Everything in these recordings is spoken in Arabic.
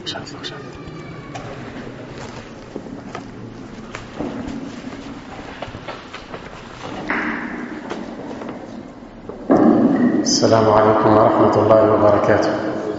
السلام عليكم ورحمة الله وبركاته.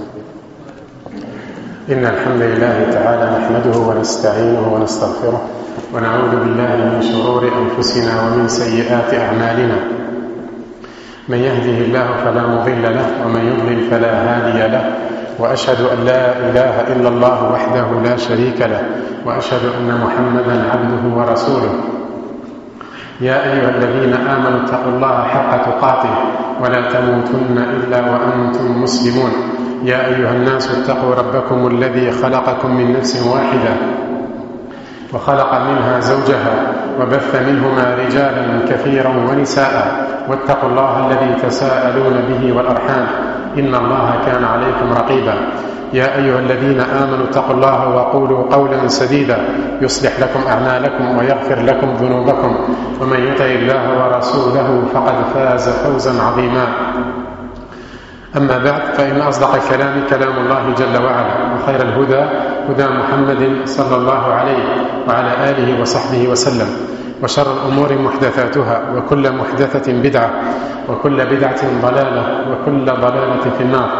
إن الحمد لله تعالى نحمده ونستعينه ونستغفره ونعوذ بالله من شرور أنفسنا ومن سيئات أعمالنا. من يهده الله فلا مضل له ومن يضلل فلا هادي له، وأشهد أن لا إله إلا الله وحده لا شريك له، وأشهد أن محمدا عبده ورسوله. يا أيها الذين آمنوا اتقوا الله حق تقاته ولا تموتن إلا وأنتم مسلمون. يا أيها الناس اتقوا ربكم الذي خلقكم من نفس واحدة وخلق منها زوجها وبث منهما رجالا كثيرا ونساء، واتقوا الله الذي تساءلون به والأرحام إن الله كان عليكم رقيبا. يا أيها الذين آمنوا اتقوا الله وقولوا قولا سديدا يصلح لكم أعمالكم ويغفر لكم ذنوبكم، ومن يطع الله ورسوله فقد فاز فوزا عظيما. أما بعد، فإن أصدق الكلام كلام الله جل وعلا، وخير الهدى هدى محمد صلى الله عليه وعلى آله وصحبه وسلم، وشر الأمور محدثاتها، وكل محدثة بدعة، وكل بدعة ضلالة، وكل ضلالة في النار.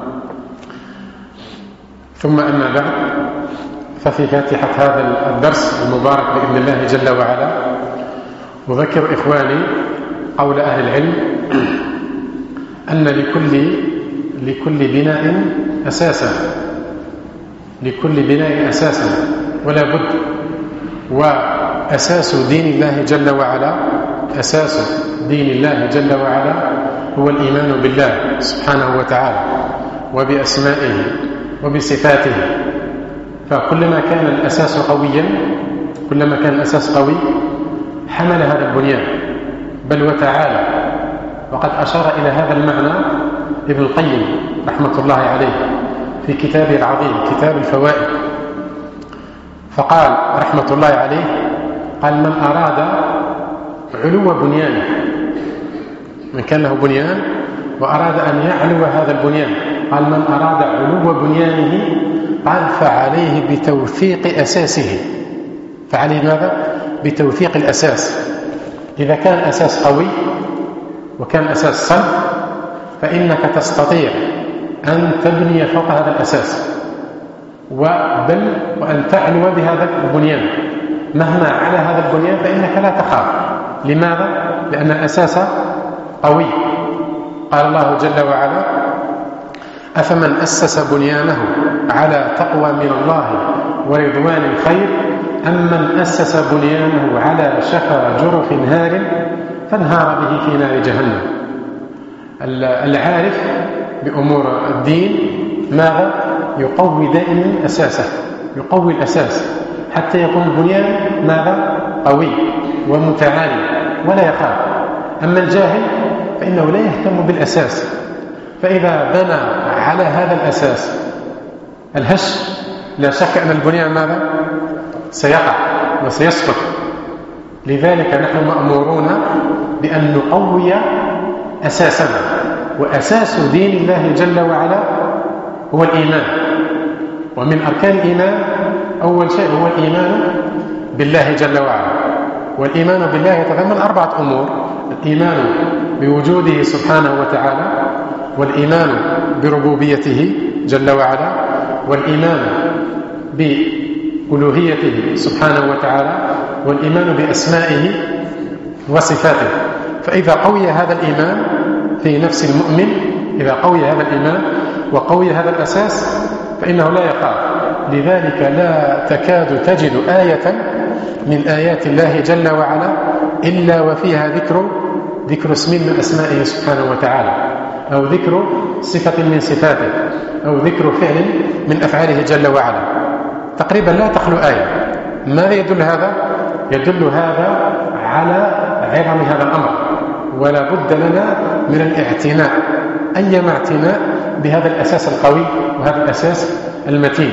ثم أما بعد، ففي فاتحة هذا الدرس المبارك بإذن الله جل وعلا أذكر إخواني قول أهل العلم أن لكل بناء أساسا، لكل بناء أساسا ولا بد. وأساس دين الله جل وعلا، أساس دين الله جل وعلا هو الإيمان بالله سبحانه وتعالى وبأسمائه وبصفاته. فكلما كان الأساس قويا، كلما كان الأساس قوي حمل هذا البنيان بل وتعالى. وقد أشار إلى هذا المعنى ابن القيم رحمة الله عليه في كتابه العظيم كتاب الفوائد، فقال رحمة الله عليه: قال: من أراد علو بنيانه، من كان له بنيان وأراد أن يعلو هذا البنيان، قال: من أراد علو بنيانه، قال: فعليه بتوثيق أساسه. فعليه ماذا؟ بتوثيق الأساس. إذا كان الأساس قوي وكان الأساس صلب، فإنك تستطيع أن تبني فوق هذا الأساس، بل وأن تعلو بهذا البنيان. مهما على هذا البنيان فإنك لا تخاف. لماذا؟ لأن الأساس قوي. قال الله جل وعلا: أفمن أسس بنيانه على تقوى من الله ورضوان خير أم من أسس بنيانه على شفا جرف هار فانهار به في نار جهنم. العارف بأمور الدين ماذا؟ يقوي دائما أساسه، يقوي الأساس حتى يكون البنيان ماذا؟ قوي ومتعالي ولا يخاف. أما الجاهل فإنه لا يهتم بالأساس، فإذا بنى على هذا الأساس الهش، لا شك أن البنيان ماذا؟ سيقع وسيسقط. لذلك نحن مأمورون بأن نقوي أساسنا، وأساس دين الله جل وعلا هو الإيمان. ومن أركان الإيمان أول شيء هو الإيمان بالله جل وعلا. والإيمان بالله يتضمن 4 أمور: الإيمان بوجوده سبحانه وتعالى، والإيمان بربوبيته جل وعلا، والإيمان بألوهيته سبحانه وتعالى، والإيمان بأسمائه وصفاته. فإذا قوي هذا الإيمان في نفس المؤمن، إذا قوي هذا الإيمان وقوي هذا الأساس، فإنه لا يخاف. لذلك لا تكاد تجد آية من آيات الله جل وعلا إلا وفيها ذكر اسم من أسمائه سبحانه وتعالى، أو ذكر صفة من صفاته، أو ذكر فعل من أفعاله جل وعلا. تقريبا لا تخلو آية. ماذا يدل هذا؟ يدل هذا على عظم هذا الأمر، ولا بد لنا من الاعتناء، أيما اعتناء بهذا الأساس القوي وهذا الأساس المتين.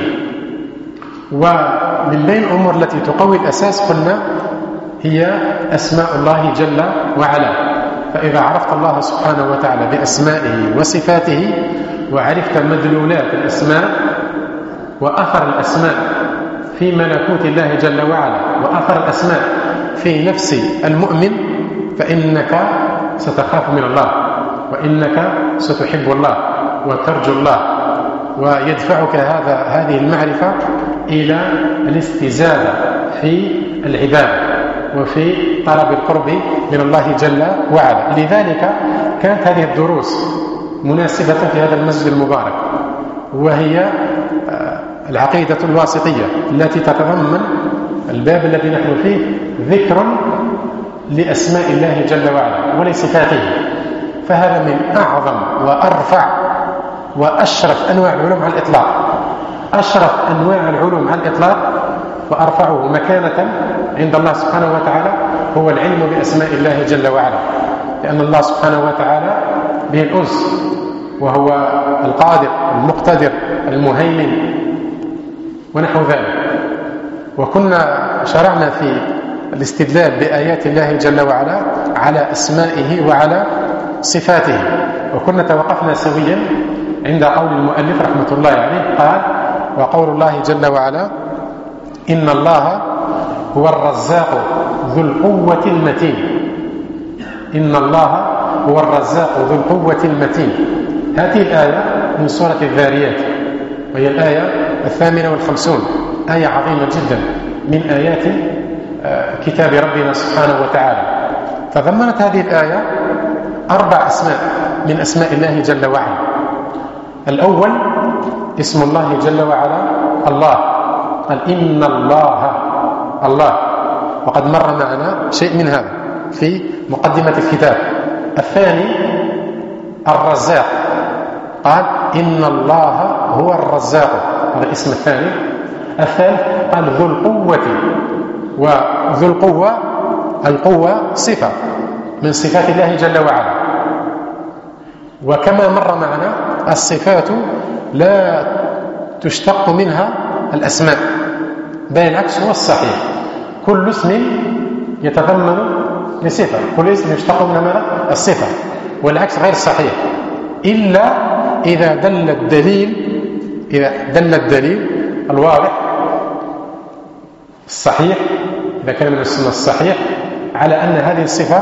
ومن بين الأمور التي تقوي الأساس قلنا هي أسماء الله جل وعلا. فإذا عرفت الله سبحانه وتعالى بأسمائه وصفاته، وعرفت مدلولات الأسماء وأثر الأسماء في ملكوت الله جل وعلا وأثر الأسماء في نفس المؤمن فإنك ستخاف من الله، وإنك ستحب الله وترجو الله، ويدفعك هذه المعرفة إلى الاستزادة في العبادة وفي طلب القرب من الله جل وعلا. لذلك كانت هذه الدروس مناسبة في هذا المسجد المبارك، وهي العقيدة الواسطية التي تتضمن الباب الذي نحن فيه ذكر لأسماء الله جل وعلا ولصفاته، فهذا من أعظم وأرفع وأشرف أنواع العلوم على الإطلاق، أشرف أنواع العلوم على الإطلاق وأرفعه مكانة عند الله سبحانه وتعالى هو العلم بأسماء الله جل وعلا، لأن الله سبحانه وتعالى به الأنس، وهو القادر المقتدر المهيمن ونحو ذلك. وكنا شرعنا في الاستدلال بآيات الله جل وعلا على أسمائه وعلى صفاته، وكنا توقفنا سويا عند قول المؤلف رحمة الله عليه قال: وقول الله جل وعلا: إن الله هو الرزاق ذو القوة المتين. إن الله هو الرزاق ذو القوة المتين. هذه الآية من سورة الذاريات، وهي الآية 58، آية عظيمة جدا من آيات كتاب ربنا سبحانه وتعالى. تضمنت هذه الآية 4 أسماء من أسماء الله جل وعلا. الأول اسم الله جل وعلا الله، قال: إن الله، وقد مر معنا شيء من هذا في مقدمة الكتاب. الثاني الرزاق، قال: إن الله هو الرزاق، هذا الاسم الثاني. الثالث قال: ذو القوة، وذو القوة، القوة صفة من صفات الله جل وعلا. وكما مر معنا الصفات لا تشتق منها الأسماء، بل العكس هو الصحيح، كل اسم يتضمن لصفة، كل اسم يشتق منها الصفة، والعكس غير صحيح، إلا إذا دل الدليل الواضح الصحيح، إذا كان من السنة الصحيح، على أن هذه الصفة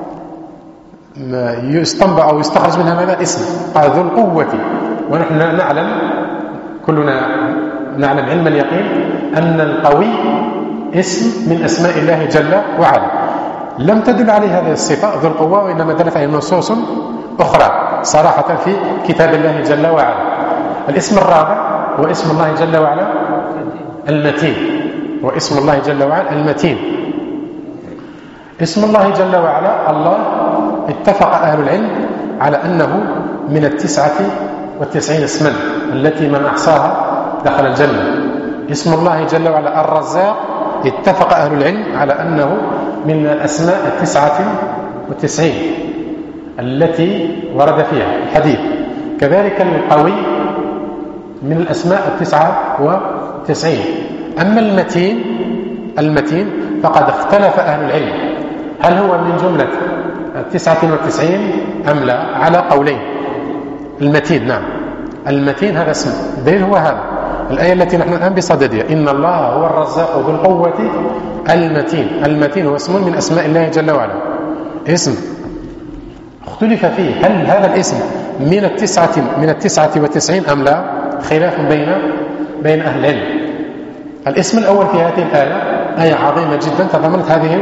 يستنبأ أو يستخرج منها ماذا؟ اسم. قال: ذو القوة. ونحن نعلم، كلنا نعلم علم اليقين أن القوي اسم من أسماء الله جل وعلا، لم تدل عليه هذه الصفة ذو القوة، وإنما دلت عليه نصوص أخرى صراحة في كتاب الله جل وعلا. الاسم الرابع هو اسم الله جل وعلا المتين، واسم الله جل وعلا المتين. اسم الله جل وعلا الله، اتفق أهل العلم على أنه من 99 اسما التي من أحصاها دخل الجنة. اسم الله جل وعلا الرزاق، اتفق أهل العلم على أنه من الأسماء 99 التي ورد فيها الحديث. كذلك القوي من الأسماء 99. أما المتين فقد اختلف أهل العلم هل هو من جملة 99 أم لا، على قولين. المتين، نعم، المتين هذا اسم، الدليل هو هذا الآية التي نحن الآن بصددها: إن الله هو الرزاق ذو القوة المتين. المتين هو اسم من أسماء الله جل وعلا، اسم اختلف فيه هل هذا الاسم من 99 أم لا، خلاف بين أهل العلم. الاسم الأول في هذه الآية آية عظيمة جدا تضمنت هذه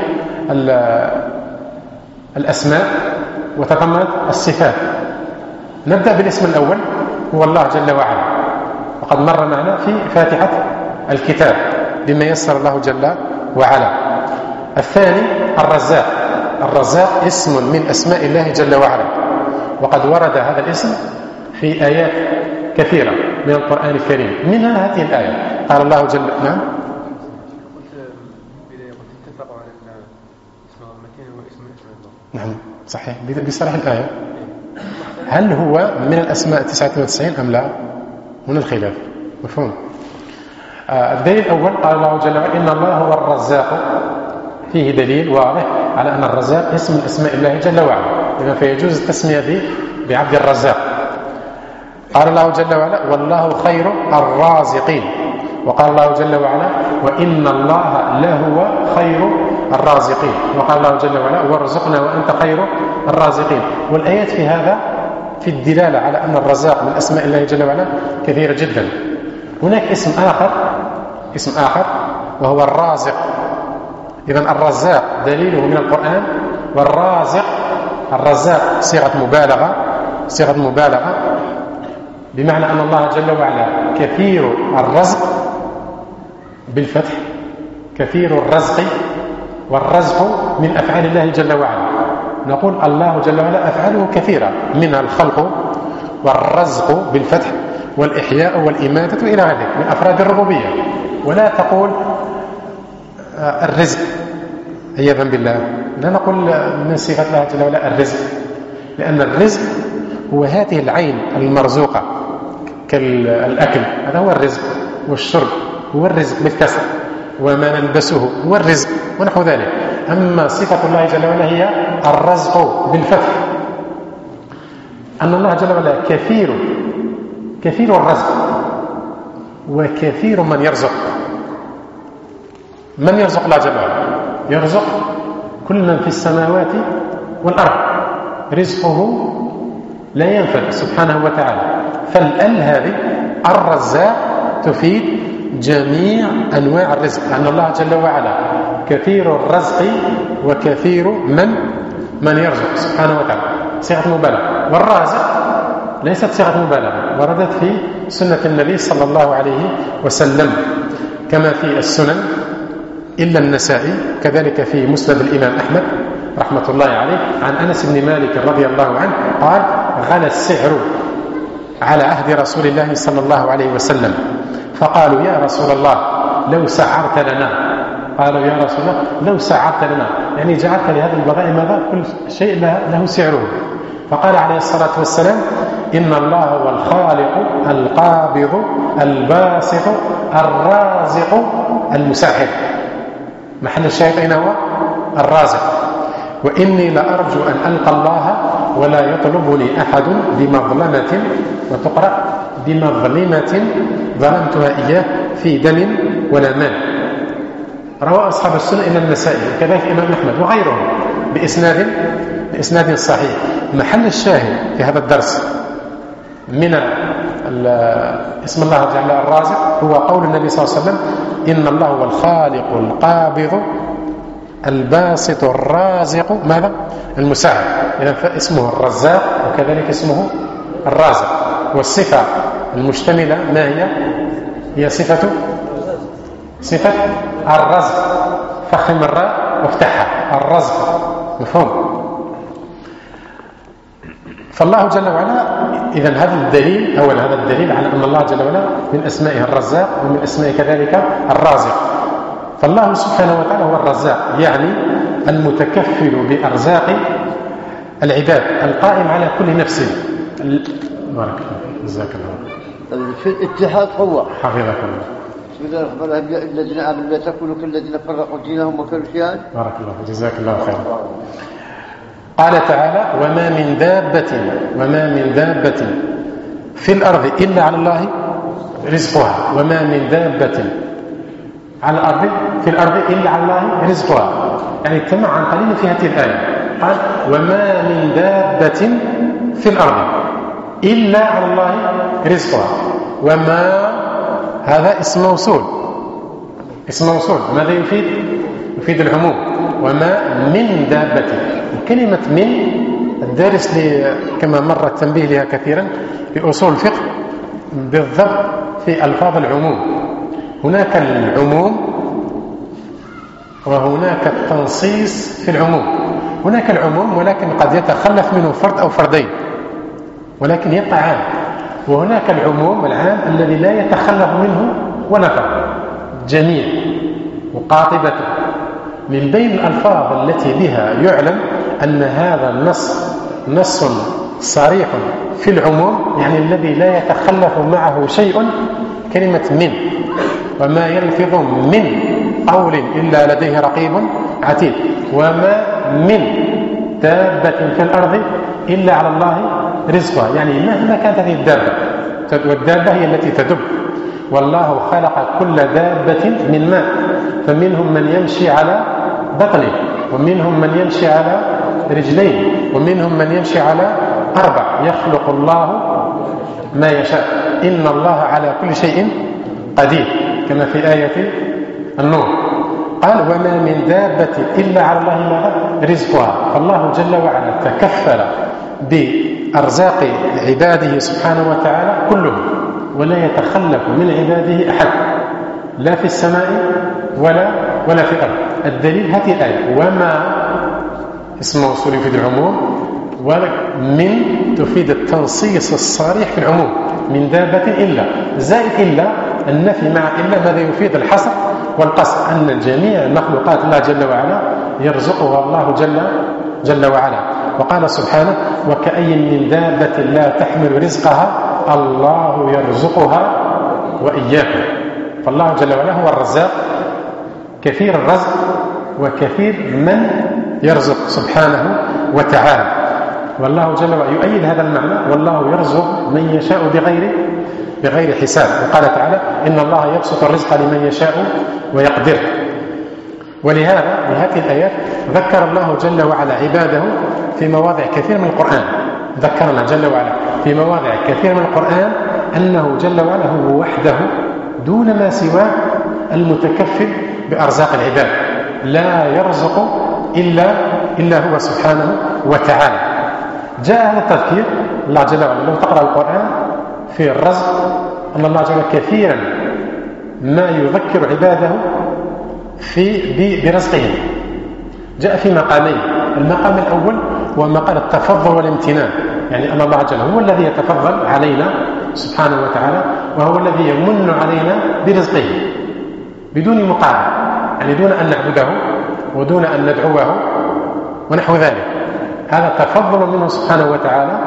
الأسماء وتضمنت الصفات. نبدأ بالاسم الأول، هو الله جل وعلا، وقد مر معنا في فاتحة الكتاب بما يسر الله جل وعلا. الثاني الرزاق اسم من أسماء الله جل وعلا، وقد ورد هذا الاسم في آيات كثيرة من القرآن الكريم، منها هذه الآية. قال الله جل وعلا: نعم صحيح بصرح الآية. هل هو من الأسماء 99 أم لا؟ هنا الخلاف، مفهوم. الدليل الأول قال الله جل وعلا: إن الله هو الرزاق، فيه دليل واضح على أن الرزاق اسم من أسماء الله جل وعلا، إذا فيجوز التسمية بعبد الرزاق. قال الله جل وعلا والله خير الرازقين، وقال الله جل وعلا وإن الله لهو خير الرازقين، وقال الله جل وعلا وارزقنا وأنت خير الرازقين. والآيات في هذا في الدلالة على أن الرزاق من أسماء الله جل وعلا كثيرة جدا. هناك اسم آخر وهو الرازق. إذن الرزاق دليله من القرآن، والرازق الرزاق صيغة مبالغة بمعنى أن الله جل وعلا كثير الرزق بالفتح، كثير الرزق، والرزق من أفعال الله جل وعلا. نقول الله جل وعلا أفعاله كثيرة، منها الخلق والرزق بالفتح والإحياء والإماتة إلى ذلك من أفراد الربوبية. ولا تقول الرزق عياذا بالله، لا نقول من صفات الله جل وعلا الرزق، لأن الرزق هو هذه العين المرزوقة كالأكل، هذا هو الرزق، والشرب هو الرزق بالكسر، وما نلبسه هو الرزق ونحو ذلك. أما صفة الله جل وعلا هي الرزق بالفتح، أن الله جل وعلا كثير الرزق وكثير من يرزق. من يرزق الله جل وعلا؟ يرزق كل من في السماوات والأرض، رزقه لا ينفد سبحانه وتعالى. فالأل هذه الرزاق تفيد جميع أنواع الرزق، لأن الله جل وعلا كثير الرزق وكثير من يرزق سبحانه وتعالى، صيغة مبالغة. والرازق ليست صيغة مبالغة، وردت في سنة النبي صلى الله عليه وسلم كما في السنن إلا النسائي، كذلك في مسند الإمام أحمد رحمة الله عليه عن أنس بن مالك رضي الله عنه قال غلى السعر على عهد رسول الله صلى الله عليه وسلم، فقالوا يا رسول الله لو سعرت لنا. قالوا يا رسول الله لو سعرت لنا، يعني جعلت لهذا البضائع ماذا؟ كل شيء له سعره. فقال عليه الصلاة والسلام إن الله هو الخالق القابض الباسط الرازق المساعد. محل الشاهد أين هو؟ الرازق. وإني لأرجو أن ألقى الله ولا يطلبني أحد بمظلمة، وتقرأ بمظلمة ظلمتها إياه في دم ولا مال. روى أصحاب السنة إلى النسائي وكذلك الإمام أحمد وغيرهم بإسناد صحيح. محل الشاهد في هذا الدرس من اسم الله جل الرازق هو قول النبي صلى الله عليه وسلم إن الله هو الخالق القابض الباسط الرازق ماذا؟ المساعد. إذن فاسمه الرزاق وكذلك اسمه الرازق. والصفة المشتملة ما هي؟ هي صفة الرزق، فخم الراء وافتحها، الرزق، مفهوم؟ فالله جل وعلا إذن هذا الدليل على أن الله جل وعلا من أسمائه الرزاق ومن أسمائه كذلك الرازق. فالله سبحانه وتعالى هو الرزاق، يعني المتكفل بأرزاق العباد، القائم على كل نفس. بارك الله، جزاك الله. في الاتحاد قوة. حفظك الله. بسم الله الرحمن الرحيم. الذين آمنوا لا تكونوا كالذين فرقوا دينهم وكانوا شيعا. بارك الله، جزاك الله خيرا. قال تعالى وما من دابة في الأرض إلا على الله رزقها، وما من دابة على الأرض في الأرض إلا على الله رزقها. يعني تمع عن قليل في هذه الآية، قال وما من دابة في الأرض إلا على الله رزقها. وما هذا اسم موصول. ماذا يفيد؟ يفيد العموم. وما من دابة. وكلمة من الدارس كما مر التنبيه لها كثيرا لأصول الفقه بالضبط في ألفاظ العموم. هناك العموم وهناك التنصيص في العموم. هناك العموم ولكن قد يتخلف منه فرد أو فردين ولكن يبقى عام، وهناك العموم العام الذي لا يتخلف منه ونفر، جميع وقاطبته. من بين الألفاظ التي بها يعلم أن هذا نص صريح في العموم، يعني الذي لا يتخلف معه شيء، كلمة من. وما يلفظ من قول إلا لديه رقيب عتيد. وما من دابة في الأرض إلا على الله رزقها، يعني مهما كانت هذه الدابة والدابة هي التي تدب. والله خلق كل دابة من ماء، فمنهم من يمشي على بطنه، ومنهم من يمشي على رجلين، ومنهم من يمشي على 4. يخلق الله ما يشاء، إن الله على كل شيء قدير، كما في آية النور. قال وما من دابة إلا على الله رزقها. فالله جل وعلا تكفل بأرزاق عباده سبحانه وتعالى كلهم، ولا يتخلف من عباده أحد، لا في السماء ولا في الأرض. الدليل هذه الآية، وما اسم موصول في العموم، ومن تفيد التنصيص الصريح في العموم، من دابة إلا زائد إلا النفي مع إلا، ماذا يفيد؟ الحصر والقصر، أن جميع مخلوقات الله جل وعلا يرزقها الله جل وعلا. وقال سبحانه وكأي من دابة لا تحمل رزقها الله يرزقها وإياكم. فالله جل وعلا هو الرزاق، كثير الرزق وكثير من يرزق سبحانه وتعالى. والله جل وعلا يؤيد هذا المعنى، والله يرزق من يشاء بغير حساب. وقال تعالى إن الله يبسط الرزق لمن يشاء ويقدر. ولهذا بهذه الآيات ذكر الله جل وعلا عباده في مواضع كثير من القرآن. ذكرنا جل وعلا في مواضع كثير من القرآن أنه جل وعلا هو وحده دون ما سواه المتكفل بأرزاق العباد، لا يرزق إلا هو سبحانه وتعالى. جاء هذا التذكير الله جل وعلا. لو تقرأ القرآن في الرزق أن الله جل وعلا كثيرا ما يذكر عباده برزقهم. جاء في مقامين. المقام الأول هو مقام التفضل والامتنان، يعني أن الله جل هو الذي يتفضل علينا سبحانه وتعالى، وهو الذي يمن علينا برزقه بدون مقابل، يعني دون أن نعبده ودون أن ندعوه ونحو ذلك. هذا تفضل منه سبحانه وتعالى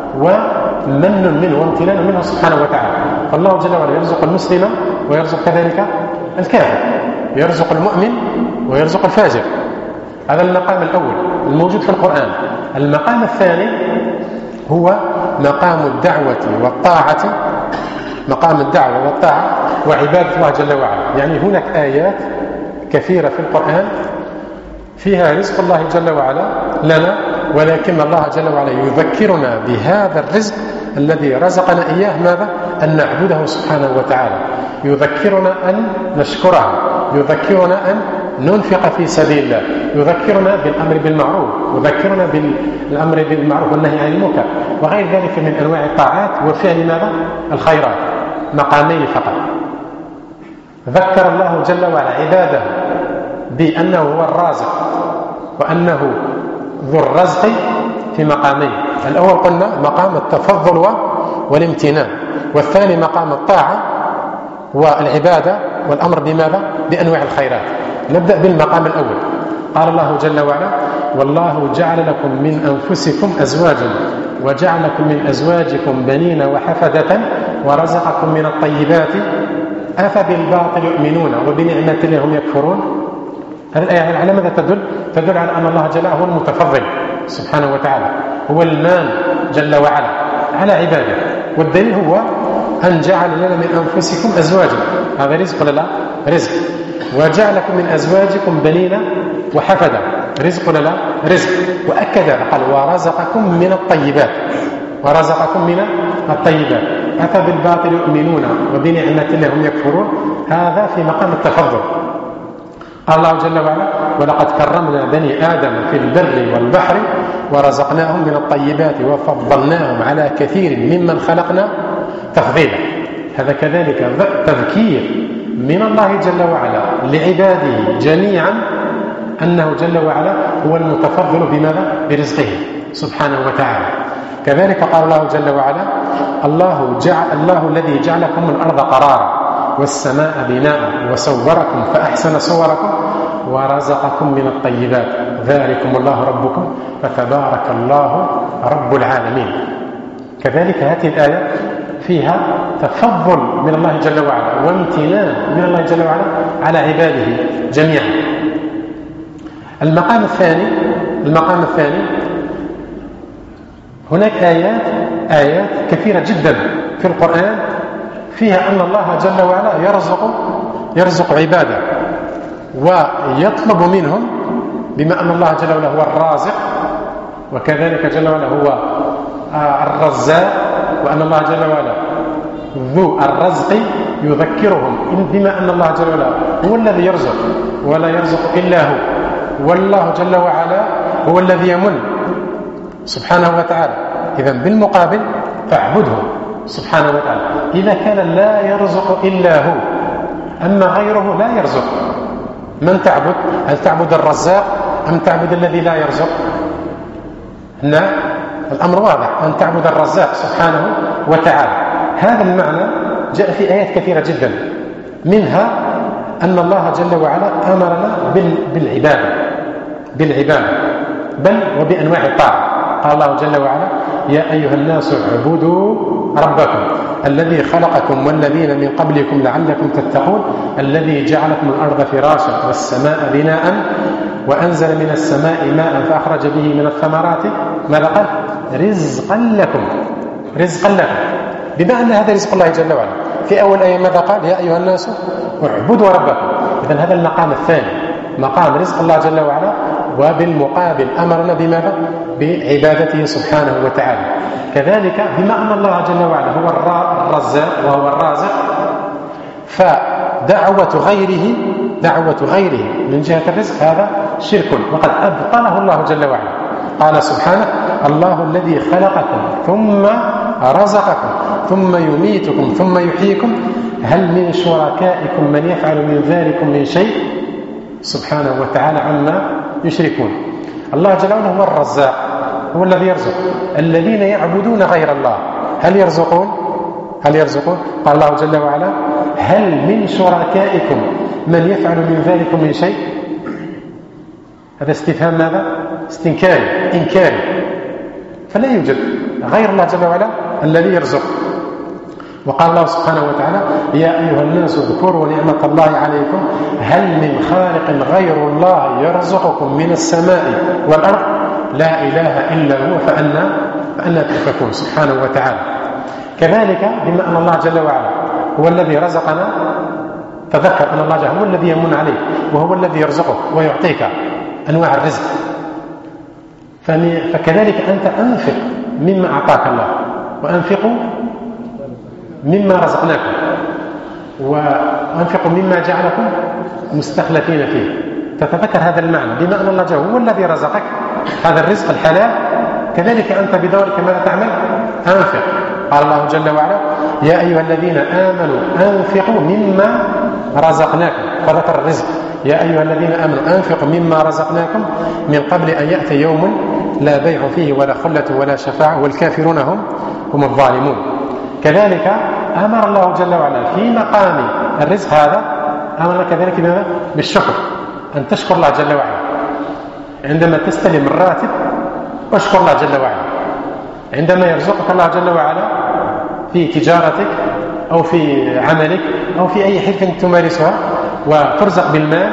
ومن منه وامتنان منه سبحانه وتعالى. فالله جل وعلا يرزق المسلم ويرزق كذلك الكافر، يرزق المؤمن ويرزق الفاجر. هذا المقام الأول الموجود في القرآن. المقام الثاني هو مقام الدعوة والطاعة، مقام الدعوة والطاعة وعبادة الله جل وعلا. يعني هناك آيات كثيرة في القرآن فيها رزق الله جل وعلا لنا، ولكن الله جل وعلا يذكرنا بهذا الرزق الذي رزقنا إياه، ماذا؟ أن نعبده سبحانه وتعالى، يذكرنا أن نشكره، يذكرنا أن ننفق في سبيل الله، يذكرنا بالأمر بالمعروف، يذكرنا بالأمر بالمعروف والنهي عن المنكر وغير ذلك من أنواع الطاعات وفعل ماذا؟ الخيرات. مقامين فقط. ذكر الله جل وعلا عباده بأنه هو الرازق وأنه ذو الرزق في مقامين. الأول قلنا مقام التفضل والامتنان، والثاني مقام الطاعة والعبادة والأمر بماذا؟ بأنواع الخيرات. نبدأ بالمقام الأول. قال الله جل وعلا والله جعل لكم من أنفسكم أزواجا وجعل لكم من أزواجكم بنين وحفدة ورزقكم من الطيبات أفبالباطل يؤمنون وبنعمة الله هم يكفرون. هذه الآية على ماذا تدل؟ تدل على أن الله جل هو المتفضل سبحانه وتعالى، هو المان جل وعلا على عباده. والدليل هو أن جعل لنا من أنفسكم أزواجا، هذا رزق ولا لا؟ رزق. وجعلكم من أزواجكم بنين وحفدة، رزق ولا لا؟ رزق. وأكد قال ورزقكم من الطيبات، ورزقكم من الطيبات أفبالباطل يؤمنون وبنعمة الله هم يكفرون. هذا في مقام التفضل. قال الله جل وعلا ولقد كرمنا بني آدم في البر والبحر ورزقناهم من الطيبات وفضلناهم على كثير ممن خلقنا تفضيلا. هذا كذلك تذكير من الله جل وعلا لعباده جميعا أنه جل وعلا هو المتفضل بماذا؟ برزقه سبحانه وتعالى. كذلك قال الله جل وعلا الله الذي جعلكم الأرض قرارا والسماء بناء وصوركم فأحسن صوركم ورزقكم من الطيبات ذلكم الله ربكم فتبارك الله رب العالمين. كذلك هذه الآية فيها تفضل من الله جل وعلا وامتنان من الله جل وعلا على عباده جميعا. المقام الثاني هناك آيات كثيرة جدا في في القرآن فيها أن الله جل وعلا يرزق عباده ويطلب منهم، بما أن الله جل وعلا هو الرازق وكذلك جل وعلا هو الرزاق، وأن الله جل وعلا ذو الرزق يذكرهم بما أن الله جل وعلا هو الذي يرزق ولا يرزق إلا هو، والله جل وعلا هو الذي يمن سبحانه وتعالى. إذن بالمقابل فاعبده سبحانه وتعالى إذا كان لا يرزق إلا هو، أما غيره لا يرزق. من تعبد؟ هل تعبد الرزاق أم تعبد الذي لا يرزق؟ لا، الأمر واضح، أن تعبد الرزاق سبحانه وتعالى. هذا المعنى جاء في آيات كثيرة جدا، منها أن الله جل وعلا أمرنا بالعبادة بل وبأنواع الطاعة. قال الله جل وعلا: يا أيها الناس اعبدوا ربكم الذي خلقكم والذين من قبلكم لعلكم تتقون الذي جعلكم الأرض فراشا والسماء بناء وأنزل من السماء ماء فأخرج به من الثمرات ماذا قال؟ رزقا لكم. بما أن هذا رزق الله جل وعلا. في أول آية ماذا قال؟ يا أيها الناس اعبدوا ربكم. إذن هذا المقام الثاني، مقام رزق الله جل وعلا، وبالمقابل أمرنا بماذا؟ بعبادته سبحانه وتعالى. كذلك بما أن الله جل وعلا هو الرزاق وهو الرازق، فدعوة غيره من جهة الرزق هذا شرك، وقد أبطله الله جل وعلا. قال سبحانه: الله الذي خلقكم ثم رزقكم ثم يميتكم ثم يحييكم هل من شركائكم من يفعل من ذلكم من شيء؟ سبحانه وتعالى عما يشركون. الله جل وعلا هو الرزاق، هو الذي يرزق. الذين يعبدون غير الله هل يرزقون؟ قال الله جل وعلا: هل من شركائكم من يفعل من ذلكم من شيء؟ هذا استفهام ماذا؟ استنكاري إنكاري. فلا يوجد غير الله جل وعلا الذي يرزق. وقال الله سبحانه وتعالى: يا أيها الناس اذكروا نعمة الله عليكم هل من خالق غير الله يرزقكم من السماء والأرض لا إله إلا هو فأنا تؤفكون سبحانه وتعالى. كذلك بما أن الله جل وعلا هو الذي رزقنا، تذكر أن الله جل هو الذي يمن عليك وهو الذي يرزقك ويعطيك أنواع الرزق، فكذلك أنت أنفق مما أعطاك الله، وأنفقوا مما رزقناكم، وأنفقوا مما جعلكم مستخلفين فيه. تتذكر هذا المعنى، بما أن الله جل هو الذي رزقك هذا الرزق الحلال، كذلك أنت بدورك ماذا تعمل؟ أنفق. قال الله جل وعلا: يا أيها الذين آمنوا أنفقوا مما رزقناكم، فذكر الرزق. يا أيها الذين آمنوا أنفقوا مما رزقناكم من قبل أن يأتي يوم لا بيع فيه ولا خلة ولا شفاعة والكافرون هم الظالمون. كذلك أمر الله جل وعلا في مقام الرزق هذا، أمرنا كذلك بالشكر، أن تشكر الله جل وعلا. عندما تستلم الراتب اشكر الله جل وعلا. عندما يرزقك الله جل وعلا في تجارتك أو في عملك أو في أي حرفة تمارسها وترزق بالمال،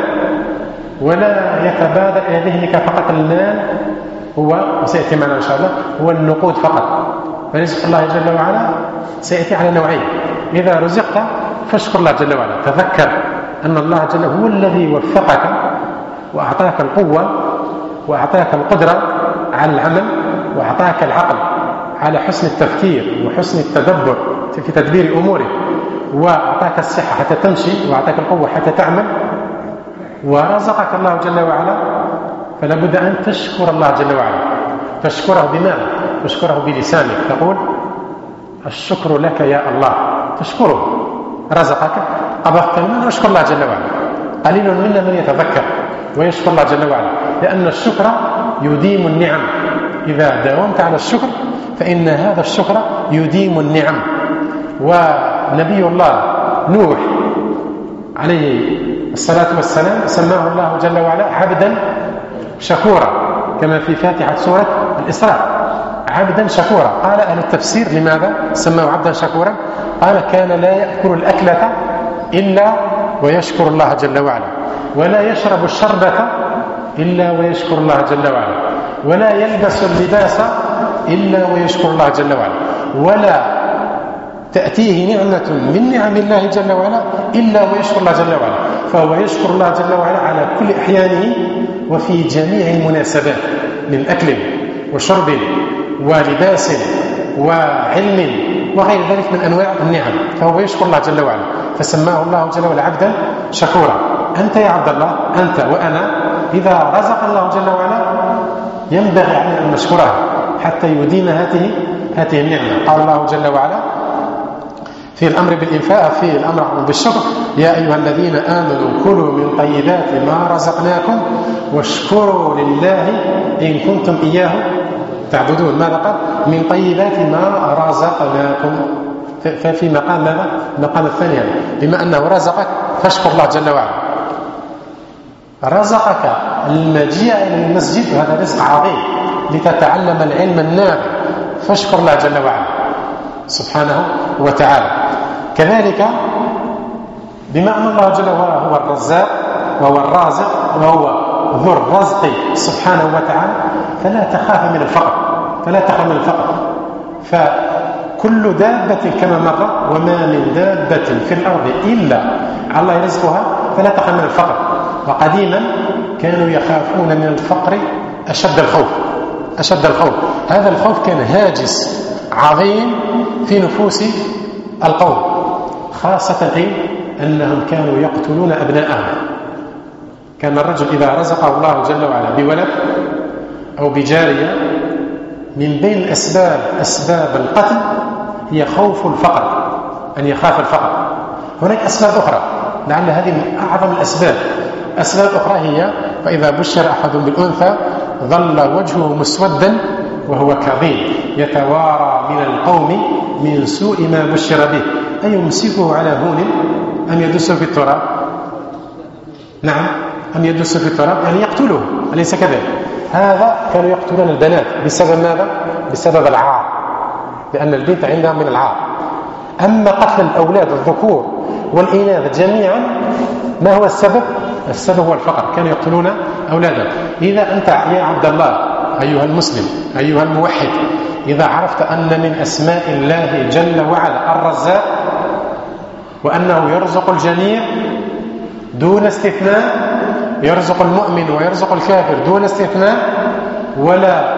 ولا يتبادر إلى ذهنك فقط المال، هو وسيأتي معنا إن شاء الله هو النقود فقط. فرزق الله جل وعلا سيأتي على نوعين: إذا رزقت فاشكر الله جل وعلا، تذكر أن الله جل هو الذي وفقك وأعطاك القوة وأعطاك القدرة على العمل وأعطاك العقل على حسن التفكير وحسن التدبر في تدبير أمورك، وأعطاك الصحة حتى تمشي، وأعطاك القوة حتى تعمل، ورزقك الله جل وعلا. فلا بد أن تشكر الله جل وعلا. تشكره بماذا؟ تشكره بلسانك، تقول: الشكر لك يا الله. تشكره، رزقك، قبضت المال، واشكر الله جل وعلا. قليل منا من يتذكر ويشكر الله جل وعلا، لأن الشكر يديم النعم. إذا داومت على الشكر فإن هذا الشكر يديم النعم. ونبي الله نوح عليه الصلاة والسلام سماه الله جل وعلا عبدا شكورا، كما في فاتحة سورة الإسراء: عبدا شكورا. قال أهل التفسير: لماذا سماه عبدا شكورا؟ قال: كان لا يأكل الأكلة إلا ويشكر الله جل وعلا، ولا يشرب الشربة إلا ويشكر الله جل وعلا، ولا يلبس اللباس إلا ويشكر الله جل وعلا، ولا تأتيه نعمة من نعم الله جل وعلا إلا ويشكر الله جل وعلا، فهو يشكر الله جل وعلا على كل أحيانه وفي جميع المناسبات من أكل وشرب ولباس وعلم وغير ذلك من أنواع النعم، فهو يشكر الله جل وعلا، فسماه الله جل وعلا عبدا شكورا. أنت يا عبد الله، أنت وأنا، إذا رزق الله جل وعلا ينبغي علينا أن نشكره حتى يديم هذه النعمة. قال الله جل وعلا في الأمر بالإنفاق، في الأمر بالشكر: يا أيها الذين آمنوا كلوا من طيبات ما رزقناكم واشكروا لله إن كنتم إياه تعبدون. ماذا قال؟ من طيبات ما رزقناكم. ففي مقام ماذا؟ مقام الثاني، بما أنه رزقك فاشكر الله جل وعلا. رزقك المجيء إلى المسجد، وهذا رزق عظيم لتتعلم العلم النافع، فاشكر الله جل وعلا سبحانه وتعالى. كذلك بما أن الله جل وعلا هو الرزاق وهو الرازق وهو ذو الرزق سبحانه وتعالى، فلا تخاف من الفقر، فكل دابة كما مر: وما من دابة في الأرض إلا على الله رزقها فلا تخاف من الفقر. وقديما كانوا يخافون من الفقر أشد الخوف. هذا الخوف كان هاجس عظيم في نفوس القوم، خاصة حين أنهم كانوا يقتلون أبناءهم. كان الرجل إذا رزقه الله جل وعلا بولد أو بجارية، من بين أسباب القتل هي خوف الفقر، أن يخاف الفقر. هناك أسباب أخرى، لعل هذه من أعظم الأسباب. أسباب أخرى هي: فإذا بشر أحد بالأنثى ظل وجهه مسودا وهو كظيم يتوارى من القوم من سوء ما بشر به، أي يمسكه على هون أم يدسه في التراب؟ نعم، أم يدسه في التراب، يعني يقتله، أليس كذلك؟ هذا كانوا يقتلون البنات بسبب ماذا؟ بسبب العار، لأن البنت عندها من العار. أما قتل الأولاد الذكور والإناث جميعا، ما هو السبب؟ السبب هو الفقر، كانوا يقتلون أولادهم. إذا أنت يا عبد الله أيها المسلم أيها الموحد، إذا عرفت أن من أسماء الله جل وعلا الرزاق، وأنه يرزق الجميع دون استثناء، يرزق المؤمن ويرزق الكافر دون استثناء، ولا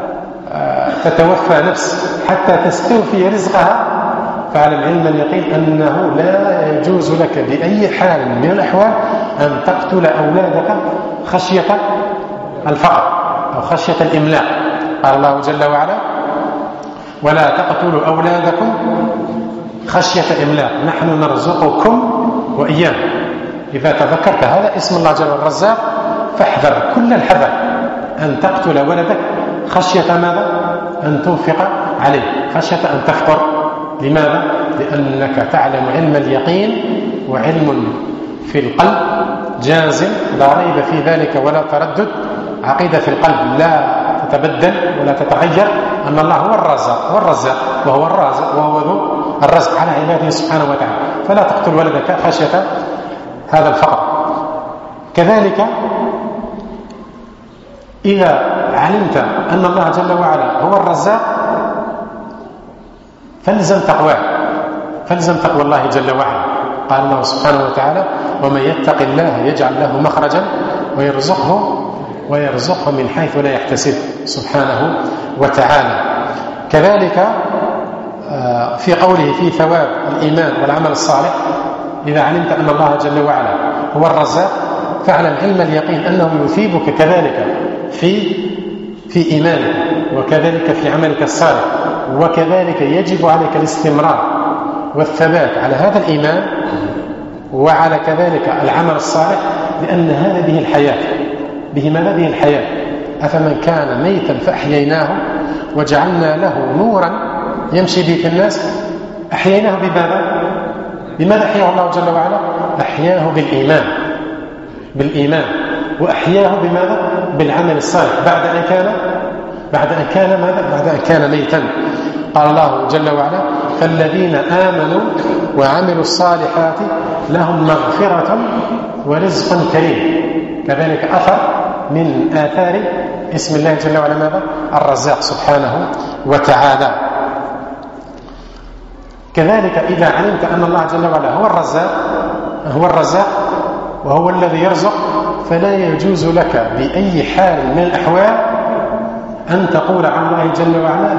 تتوفى نفس حتى تستوفي رزقها، فاعلم علم اليقين أنه لا يجوز لك بأي حال من الأحوال أن تقتل أولادك خشية الفقر أو خشية الإملاق. قال الله جل وعلا: ولا تقتلوا أولادكم خشية إملاق نحن نرزقكم وإياهم. إذا تذكرت هذا اسم الله جل وعلا الرزاق، فاحذر كل الحذر أن تقتل ولدك خشية ماذا؟ أن تنفق عليه، خشية أن تفقر. لماذا؟ لأنك تعلم علم اليقين وعلم في القلب جازم لا ريب في ذلك ولا تردد، عقيدة في القلب لا تتبدل ولا تتغير، أن الله هو الرزاق وهو الرازق وهو ذو الرزق على عباده سبحانه وتعالى. فلا تقتل ولدك خشية هذا الفقر. كذلك إذا علمت أن الله جل وعلا هو الرزاق، فالزم تقوى الله جل وعلا. قال الله سبحانه وتعالى: ومن يتق الله يجعل له مخرجا ويرزقه من حيث لا يحتسب سبحانه وتعالى. كذلك في قوله في ثواب الإيمان والعمل الصالح: إذا علمت أن الله جل وعلا هو الرزاق، فاعلم علم اليقين أنه يثيبك كذلك في إيمانك، وكذلك في عملك الصالح، وكذلك يجب عليك الاستمرار والثبات على هذا الإيمان وعلى كذلك العمل الصالح، لأن هذا به الحياة. به ماذا؟ به الحياة. أفمن كان ميتا فأحييناه وجعلنا له نورا يمشي به في الناس، أحييناه بماذا أحياه الله جل وعلا؟ أحياه بالإيمان، وأحياه بماذا؟ بالعمل الصالح بعد أن كان ميتا. قال الله جل وعلا: فالذين آمنوا وعملوا الصالحات لهم مغفرة ورزق كريم. كذلك أثر من آثار اسم الله جل وعلا ماذا؟ الرزاق سبحانه وتعالى. كذلك إذا علمت أن الله جل وعلا هو الرزاق وهو الذي يرزق، فلا يجوز لك بأي حال من الأحوال أن تقول عن الله جل وعلا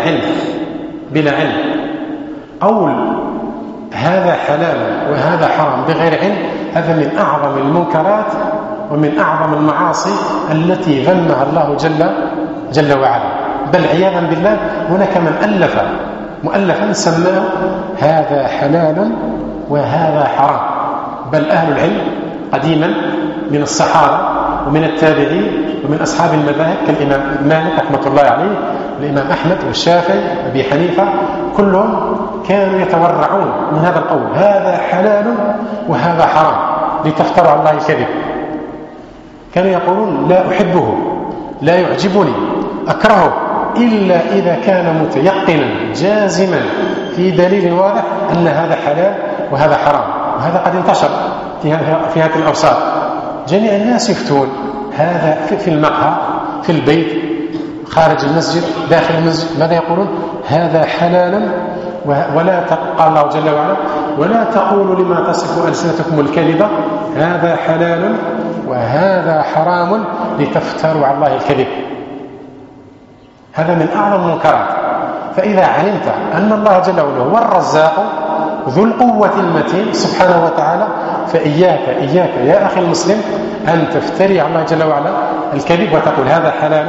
بلا علم. قول هذا حلال وهذا حرام بغير علم، هذا من أعظم المنكرات ومن أعظم المعاصي التي ذمها الله جل وعلا. بل عياذا بالله هناك من ألف مؤلفا سماه هذا حلال وهذا حرام. بل أهل العلم قديما من الصحابة ومن التابعين ومن أصحاب المذاهب كالإمام مالك رحمة الله عليه، الإمام أحمد والشافعي أبي حنيفة، كلهم كانوا يتورعون من هذا القول، هذا حلال وهذا حرام، لتفتروا على الله الكذب. كانوا يقولون لا أحبه، لا يعجبني، أكرهه، إلا إذا كان متيقنا جازما في دليل واضح أن هذا حلال وهذا حرام. وهذا قد انتشر في هذه الأوساط، جميع الناس يفتون هذا في المقهى، في البيت، خارج المسجد، داخل المسجد، ماذا يقولون؟ هذا حلال ولا قال الله جل وعلا ولا تقولوا لما تصف ألسنتكم الكذبة هذا حلال وهذا حرام لتفتروا على الله الكذب. هذا من أعظم المنكرات. فإذا علمت أن الله جل وعلا هو الرزاق ذو القوة المتين سبحانه وتعالى، فإياك يا أخي المسلم أن تفتري على الله جل وعلا الكذب وتقول هذا حلال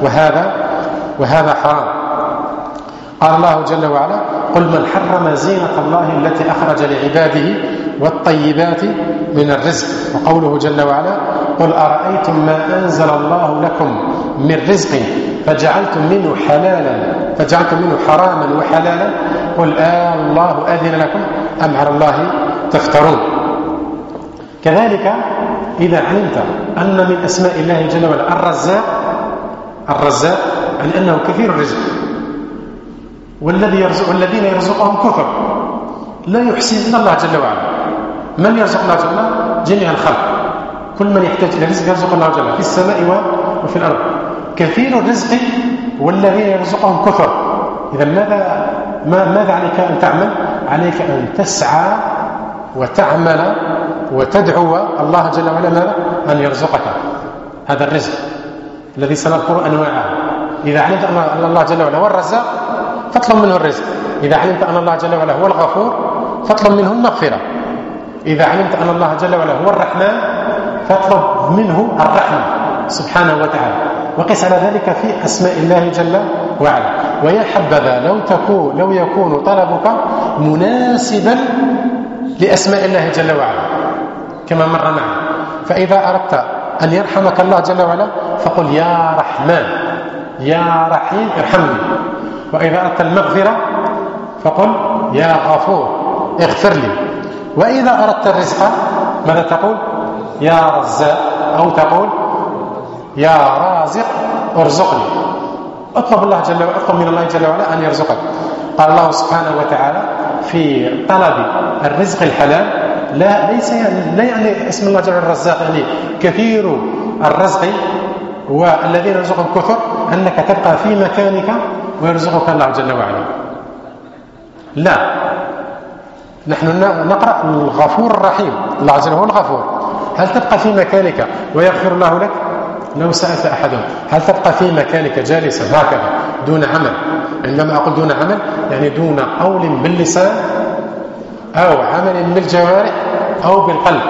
وهذا حرام. قال الله جل وعلا قل من حرم زينة الله التي أخرج لعباده والطيبات من الرزق. وقوله جل وعلا قل أرأيتم ما أنزل الله لكم من رزق فجعلتم منه حراما وحلالا قل الله أذن لكم أم على الله تفترون. كذلك إذا علمت أن من أسماء الله جل وعلا الرزاق أن أنه كثير الرزق، والذين يرزقهم كثر، لا يحسن إلا الله جل وعلا. من يرزق الله جل وعلا؟ جميع الخلق، كل من يحتاج إلى رزق يرزق الله جل وعلا في السماء وفي الأرض. كثير الرزق والذين يرزقهم كثر. إذا ماذا عليك أن تعمل؟ عليك أن تسعى وتعمل وتدعو الله جل وعلا ماذا؟ أن يرزقك هذا الرزق الذي سنذكر أنواعه. إذا علمت أن الله جل وعلا هو الرزاق فاطلب منه الرزق. إذا علمت أن الله جل وعلا هو الغفور فاطلب منه المغفرة. إذا علمت أن الله جل وعلا هو الرحمن فاطلب منه الرحمة سبحانه وتعالى. وقس على ذلك في أسماء الله جل وعلا. ويا حبذا لو يكون طلبك مناسبا لأسماء الله جل وعلا كما مر معنا. فإذا أردت أن يرحمك الله جل وعلا فقل يا رحمن يا رحيم ارحمني. وإذا أردت المغفرة فقل يا غفور اغفر لي. وإذا أردت الرزق ماذا تقول؟ يا رزاق، أو تقول يا رازق ارزقني. اطلب من الله جل وعلا أن يرزقك. قال الله سبحانه وتعالى في طلب الرزق الحلال لا يعني اسم الله جل وعلا الرزاق يعني كثير الرزق والذين يرزقهم كثر، أنك تبقى في مكانك ويرزقك الله جل وعلا. لا، نحن نقرأ الغفور الرحيم، الله عز وجل هو الغفور. هل تبقى في مكانك ويغفر الله لك؟ لو سألت أحدهم هل تبقى في مكانك جالسا هكذا دون عمل؟ عندما أقول دون عمل يعني دون قول باللسان أو عمل بالجوارح أو بالقلب،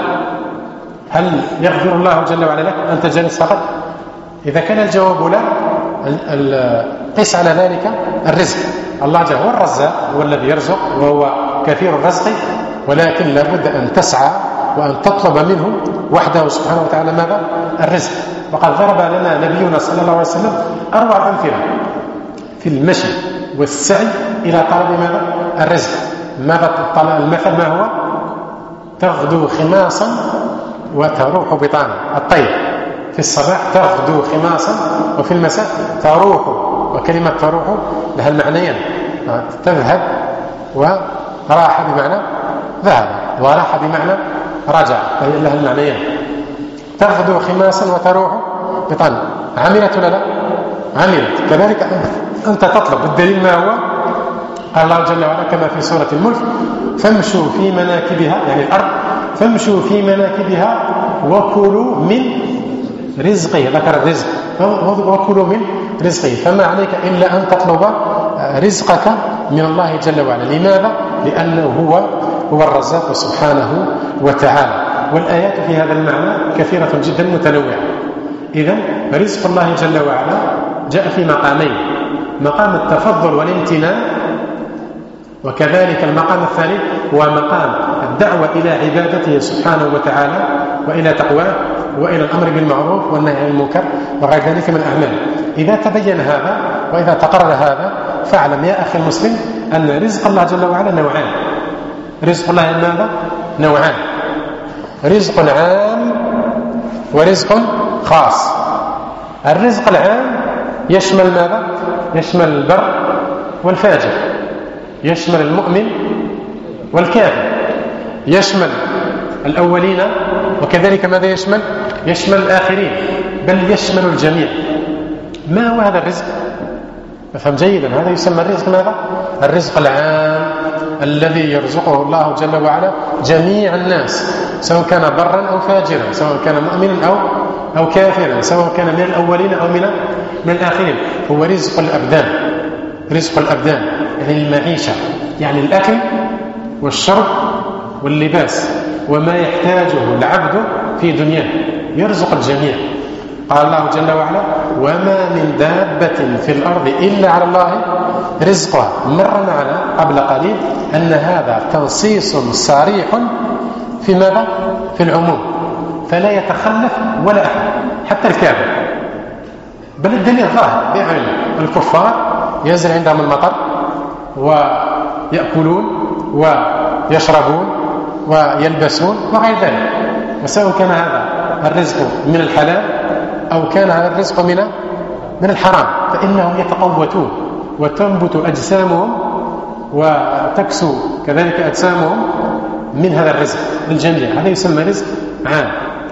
هل يغفر الله جل وعلا لك أنت جالس فقط؟ إذا كان الجواب لا، قس على ذلك الرزق. الله جل هو الرزاق، هو الذي يرزق وهو كثير الرزق، ولكن لابد أن تسعى وأن تطلب منه وحده سبحانه وتعالى ماذا؟ الرزق. وقد ضرب لنا نبينا صلى الله عليه وسلم أروع الأمثلة في المشي والسعي إلى طلب ماذا؟ الرزق. ماذا المثل ما هو؟ تغدو خماصا وتروح بطانا. الطير في الصباح تغدو خماصا وفي المساء تروح. وكلمة تروح لها المعنيين، تذهب وراح بمعنى ذهب، وراح بمعنى رجع، لها المعنيين. تغدو خماصا وتروح بطانا. عملت ولا لا؟ عملت. كذلك أنت تطلب. الدليل ما هو؟ قال الله جل وعلا كما في سورة الملك فامشوا في مناكبها، يعني الأرض، فامشوا في مناكبها وكلوا من رزقه، ذكر الرزق، وكلوا من رزقه، فما عليك إلا أن تطلب رزقك من الله جل وعلا. لماذا؟ لأنه هو الرزاق سبحانه وتعالى. والآيات في هذا المعنى كثيرة جدا متنوعة. إذن رزق الله جل وعلا جاء في مقامين: مقام التفضل والامتنان، وكذلك المقام الثاني هو مقام الدعوة إلى عبادته سبحانه وتعالى وإلى تقواه وإلى الأمر بالمعروف والنهي عن المنكر وغير ذلك من الأعمال. إذا تبين هذا وإذا تقرر هذا فاعلم يا أخي المسلم أن رزق الله جل وعلا نوعان. رزق الله ماذا؟ نوعان: رزق عام ورزق خاص. الرزق العام يشمل ماذا؟ يشمل البر والفاجر، يشمل المؤمن والكافر، يشمل الأولين وكذلك ماذا يشمل؟ يشمل الآخرين، بل يشمل الجميع. ما هو هذا الرزق؟ افهم جيدا، هذا يسمى الرزق ماذا؟ الرزق العام الذي يرزقه الله جل وعلا جميع الناس، سواء كان برا أو فاجرا، سواء كان مؤمنا أو كافرا، سواء كان من الأولين أو من الآخرين. هو رزق الأبدان، رزق الأبدان يعني المعيشة، يعني الأكل والشرب واللباس وما يحتاجه العبد في دنياه، يرزق الجميع. قال الله جل وعلا: وما من دابة في الأرض إلا على الله رزقها. مر معنا قبل قليل أن هذا تنصيص صريح في ماذا؟ في العموم، فلا يتخلف ولا أحد حتى الكافر، بل الدليل ظاهر بعينه. الكفار ينزل عندهم المطر ويأكلون ويشربون ويلبسون وغير ذلك، وسواء كان هذا الرزق من الحلال أو كان هذا الرزق من الحرام، فإنهم يتقوتون وتنبت أجسامهم وتكسو كذلك أجسامهم من هذا الرزق الجميع. هذا يسمى رزق عام.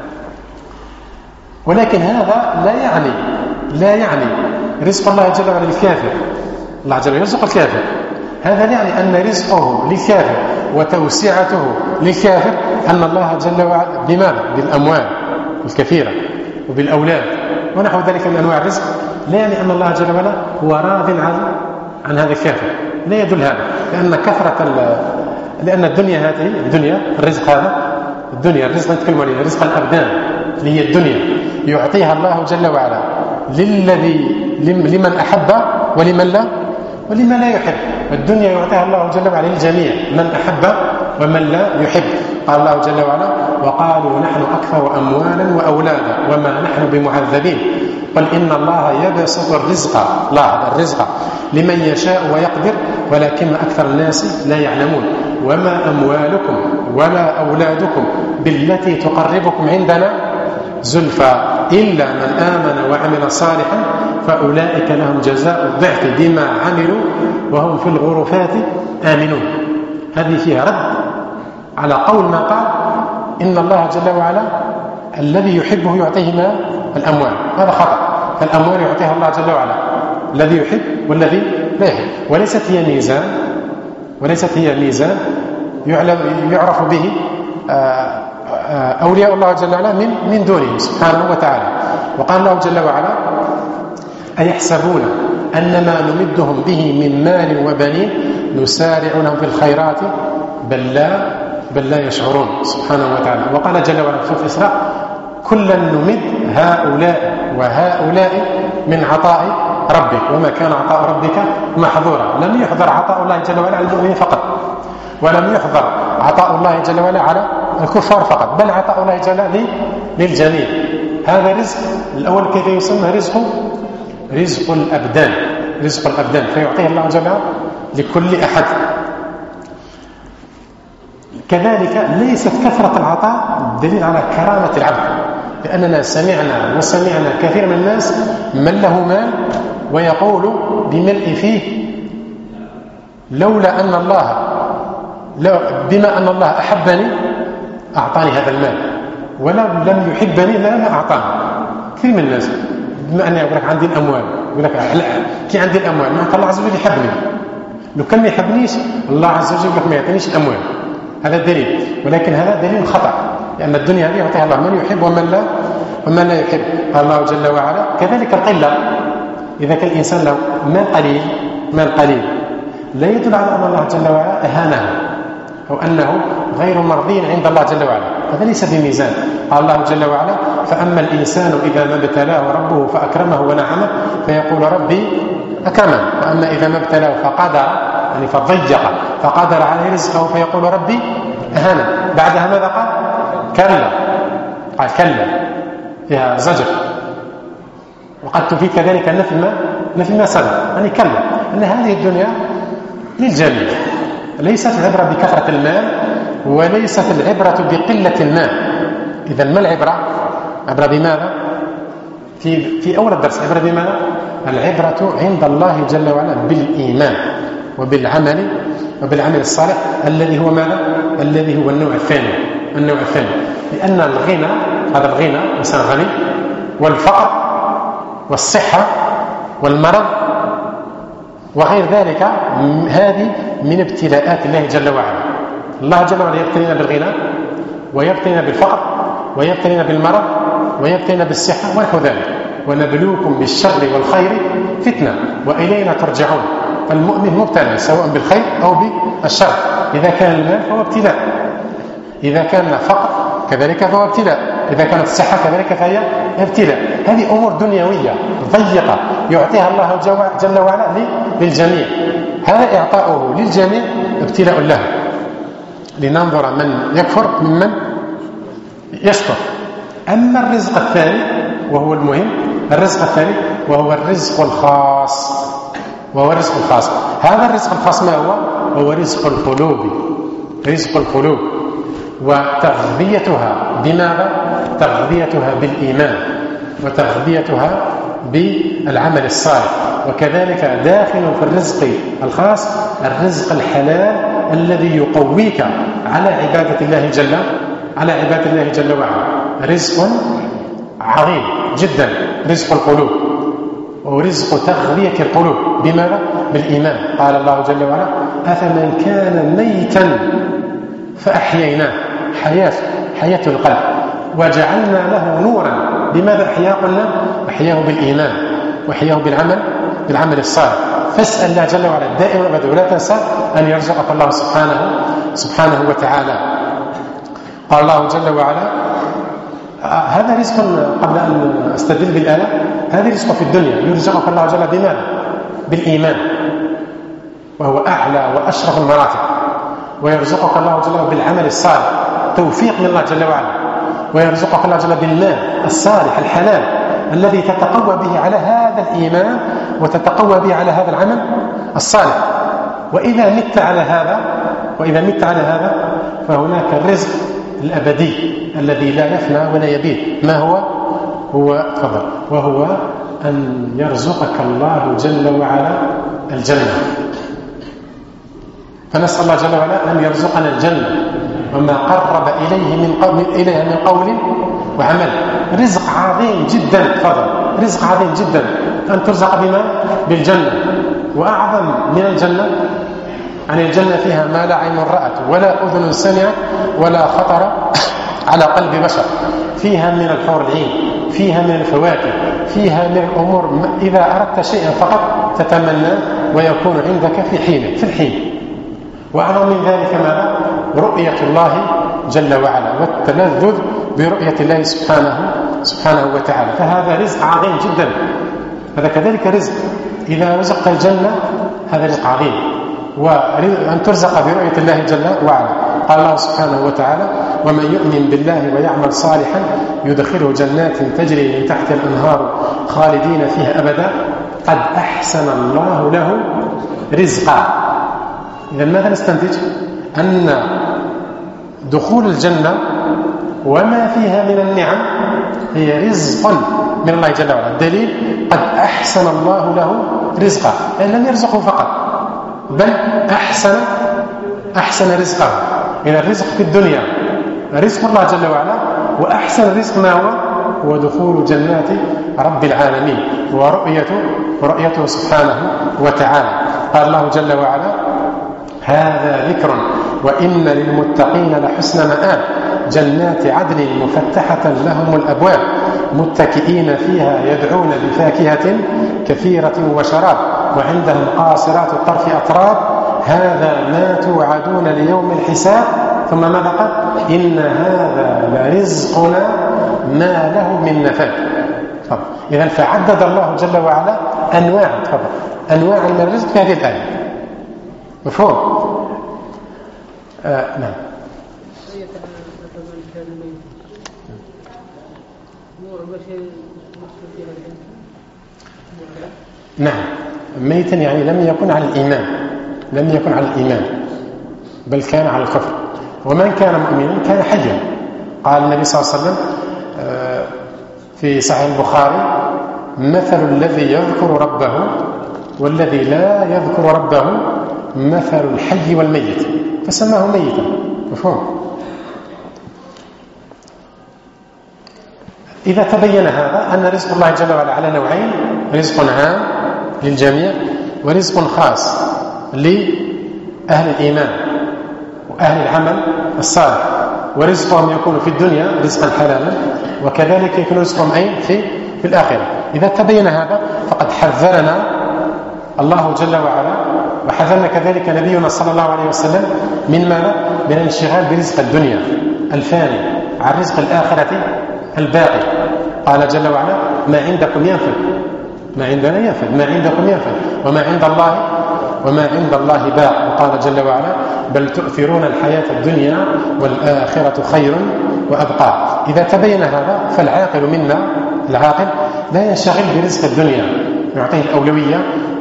ولكن هذا لا يعني رزق الله جل وعلا للكافر. الله جل وعلا يرزق الكافر، هذا لا يعني أن رزقه للكافر وتوسعته للكافر أن الله جل وعلا بماذا؟ بالأموال الكثيرة وبالأولاد ونحو ذلك من أنواع الرزق. لا يعني أن الله جل وعلا هو راض عن هذا الكافر، لا يدل هذا، لأن الدنيا هذه الدنيا، الرزق هذا الدنيا، الرزق نتكلم عليه رزق الأبدان اللي هي الدنيا، يعطيها الله جل وعلا لمن أحب ولمن لا يحب. الدنيا يعطيها الله جل وعلا للجميع، من أحب ومن لا يحب. قال الله جل وعلا: وقالوا نحن أكثر أموالا وأولادا وما نحن بمعذبين قل إن الله يبسط الرزق لمن يشاء ويقدر ولكن أكثر الناس لا يعلمون وما أموالكم ولا أولادكم بالتي تقربكم عندنا زلفى إلا من آمن وعمل صالحا فأولئك لهم جزاء الضعف بما عملوا وهم في الغرفات آمنون. هذه فيها رد على قول ما قال إن الله جل وعلا الذي يحبه يعطيه ما الأموال، هذا خطأ. فالأموال يعطيها الله جل وعلا الذي يحب والذي لا يحب، وليست هي ميزان يعرف به أولياء الله جل وعلا من دونه سبحانه وتعالى. وقال الله جل وعلا: أيحسبون أن ما نمدهم به من مال وبنين نسارع لهم في الخيرات بل لا يشعرون سبحانه وتعالى. وقال جل وعلا في الإسراء: كلا نمد هؤلاء وهؤلاء من عطاء ربك وما كان عطاء ربك محظورا. لم يحضر عطاء الله جل وعلا على المؤمنين فقط، ولم يحضر عطاء الله جل وعلا على الكفار فقط، بل عطاء الله جل وعلا للجميع. هذا رزق الأول كيف يسمى؟ رزق الأبدان، رزق الأبدان، فيعطيه الله جل وعلا لكل أحد. كذلك ليست كثرة العطاء دليل على كرامة العبد، لأننا سمعنا كثير من الناس من له مال ويقول بملء فيه بما أن الله أحبني أعطاني هذا المال، ولو لم يحبني لا أعطاني. كثير من الناس بما أن يقول لك عندي الأموال، يقول لك كي عندي الأموال ما الله عز وجل يحبني، لو كان ما يحبنيش الله عز وجل ما يعطينيش أموال، هذا دليل. ولكن هذا دليل خطأ، لأن الدنيا هذه يعطيها الله من يحب ومن لا يحب. قال الله جل وعلا كذلك القلة، إذا كان الإنسان له مال قليل لا يدل على أن الله جل وعلا أهانه أو أنه غير مرضي عند الله جل وعلا، هذا ليس بميزان. قال الله جل وعلا فأما الإنسان إذا ما ابتلاه ربه فأكرمه ونعمه فيقول ربي أكرمن، وأما إذا ما ابتلاه فقدر يعني فضيق فقدر عليه رزقه فيقول ربي أهانن. بعدها ماذا قال؟ قال كلا فيها زجر، وقد تفيد كذلك نفي ما سبق، يعني كلا أن هذه الدنيا للجميع، ليست العبرة بكثرة المال وليست العبرة بقلة المال. إذا ما العبرة؟ عبرة بماذا؟ في أول الدرس عبرة بماذا؟ العبرة عند الله جل وعلا بالإيمان وبالعمل الصالح الذي هو ماذا؟ الذي هو النوع الثاني. لأن الغنى، هذا الغنى إنسان غني، والفقر والصحة والمرض وغير ذلك، هذه من ابتلاءات الله جل وعلا. الله جل وعلا يبتلينا بالغنى ويبتلينا بالفقر ويبتلينا بالمرض ويبتلينا بالصحة ونحو ذلك. ونبلوكم بالشر والخير فتنة وإلينا ترجعون. فالمؤمن مبتلى سواء بالخير أو بالشر. إذا كان المال فهو ابتلاء، إذا كان فقر كذلك فهو ابتلاء، إذا كانت الصحة كذلك فهي ابتلاء. هذه أمور دنيوية ضيقة يعطيها الله جل وعلا للجميع. هذا إعطاؤه للجميع ابتلاء له، لننظر من يكفر ممن يشكر. أما الرزق الثاني وهو المهم، الرزق الثاني وهو الرزق الخاص، هذا الرزق الخاص ما هو رزق القلوب وتغذيتها بماذا؟ تغذيتها بالإيمان وتغذيتها بالعمل الصالح. وكذلك داخل في الرزق الخاص الرزق الحلال الذي يقويك على عبادة الله جل وعلا. رزق عظيم جدا رزق القلوب، ورزق تغذية القلوب بماذا؟ بالإيمان. قال الله جل وعلا أفمن كان ميتا فأحييناه، حياة القلب، وجعلنا له نورا. بماذا أحياه؟ قلنا أحياه بالإيمان وأحياه بالعمل الصالح. فاسأل الله جل وعلا دائما أبدا، ولا تنسى أن يرزقك الله سبحانه وتعالى. قال الله جل وعلا هذا رزق، قبل أن أستدل بالآية، هذا رزق في الدنيا يرزقك الله جل بماذا؟ بالإيمان، وهو أعلى وأشرف المراتب. ويرزقك الله جل وعلا بالعمل الصالح، توفيق من الله جل وعلا. ويرزقك الله جل بالمال الصالح الحلال الذي تتقوى به على هذا الإيمان وتتقوى به على هذا العمل الصالح. وإذا مت على هذا فهناك الرزق الأبدي الذي لا يفنى ولا يبيد. ما هو فضل، وهو أن يرزقك الله جل وعلا الجنة. فنسأل الله جل وعلا أن يرزقنا الجنة وما قرب إليها من قول وعمل. رزق عظيم جدا، فضل رزق عظيم جدا أن ترزق بما؟ بالجنة. وأعظم من الجنة، يعني الجنة فيها ما لا عين رأت ولا أذن سمعت ولا خطر على قلب بشر. فيها من الحور العين، فيها من الفواكه، فيها من الأمور إذا أردت شيئا فقط تتمنى ويكون عندك في الحين. وأعظم من ذلك ماذا؟ رؤية الله جل وعلا والتلذذ برؤية الله سبحانه وتعالى. فهذا رزق عظيم جدا. هذا كذلك رزق، إذا رزقت الجنة هذا رزق عظيم، وأن ترزق برؤية الله جل وعلا. قال الله سبحانه وتعالى ومن يؤمن بالله ويعمل صالحا يدخله جنات تجري من تحت الأنهار خالدين فيها أبدا قد أحسن الله له رزقا. إذا ماذا نستنتج؟ أن دخول الجنة وما فيها من النعم هي رزق من الله جل وعلا. الدليل قد أحسن الله له رزقا، لأن لم يرزقه فقط بل أحسن رزقه. إذا الرزق في الدنيا رزق الله جل وعلا، وأحسن رزق ما هو دخول جنات رب العالمين ورؤيته سبحانه وتعالى. قال الله جل وعلا هذا ذكر وإن للمتقين لحسن مآب جنات عدن مفتحة لهم الأبواب متكئين فيها يدعون بفاكهة كثيرة وشراب وعندهم قاصرات الطرف أتراب هذا ما توعدون ليوم الحساب ثم ماذا قال إن هذا لرزقنا ما له من نفاد. إذن فعدد الله جل وعلا أنواع من الرزق في هذه الآية. مفهوم؟ نعم. نعم ميتا يعني لم يكن على الإيمان بل كان على الكفر. ومن كان مؤمنا كان حيا. قال النبي صلى الله عليه وسلم في صحيح البخاري مثل الذي يذكر ربه والذي لا يذكر ربه مثل الحي والميت فسماه ميتا. مفهوم؟ إذا تبين هذا أن رزق الله جل وعلا على نوعين رزق عام للجميع ورزق خاص لأهل الإيمان وأهل العمل الصالح ورزقهم يكون في الدنيا رزقا حلالا وكذلك يكون رزقهم في الآخرة. إذا تبين هذا فقد حذرنا الله جل وعلا وحذرنا كذلك نبينا صلى الله عليه وسلم من ماذا؟ من الانشغال برزق الدنيا الفاني عن رزق الآخرة الباقي. قال جل وعلا ما عندكم ينفد ما عندنا ينفد ما عندكم ينفد وما عند الله باق. وقال جل وعلا بل تؤثرون الحياة الدنيا والآخرة خير وأبقى. إذا تبين هذا فالعاقل منا لا ينشغل برزق الدنيا يعطيه الأولوية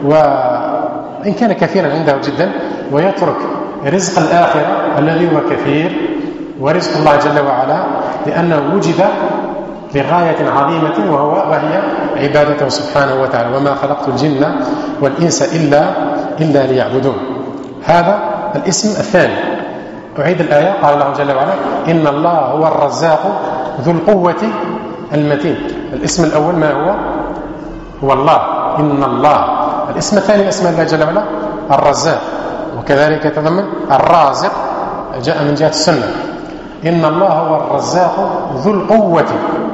وإن كان كثيرا عنده جدا ويترك رزق الآخرة الذي هو كثير ورزق الله جل وعلا لأنه وجد لغاية عظيمة وهي عبادته سبحانه وتعالى وما خلقت الجن والإنس إلا ليعبدون. هذا الاسم الثاني. أعيد الآية. قال الله جل وعلا إن الله هو الرزاق ذو القوة المتين. الاسم الأول ما هو الله إن الله. الاسم الثاني اسم الله جل وعلا الرزاق وكذلك يتضمن الرازق جاء من جهة السنة. إن الله هو الرزاق ذو القوة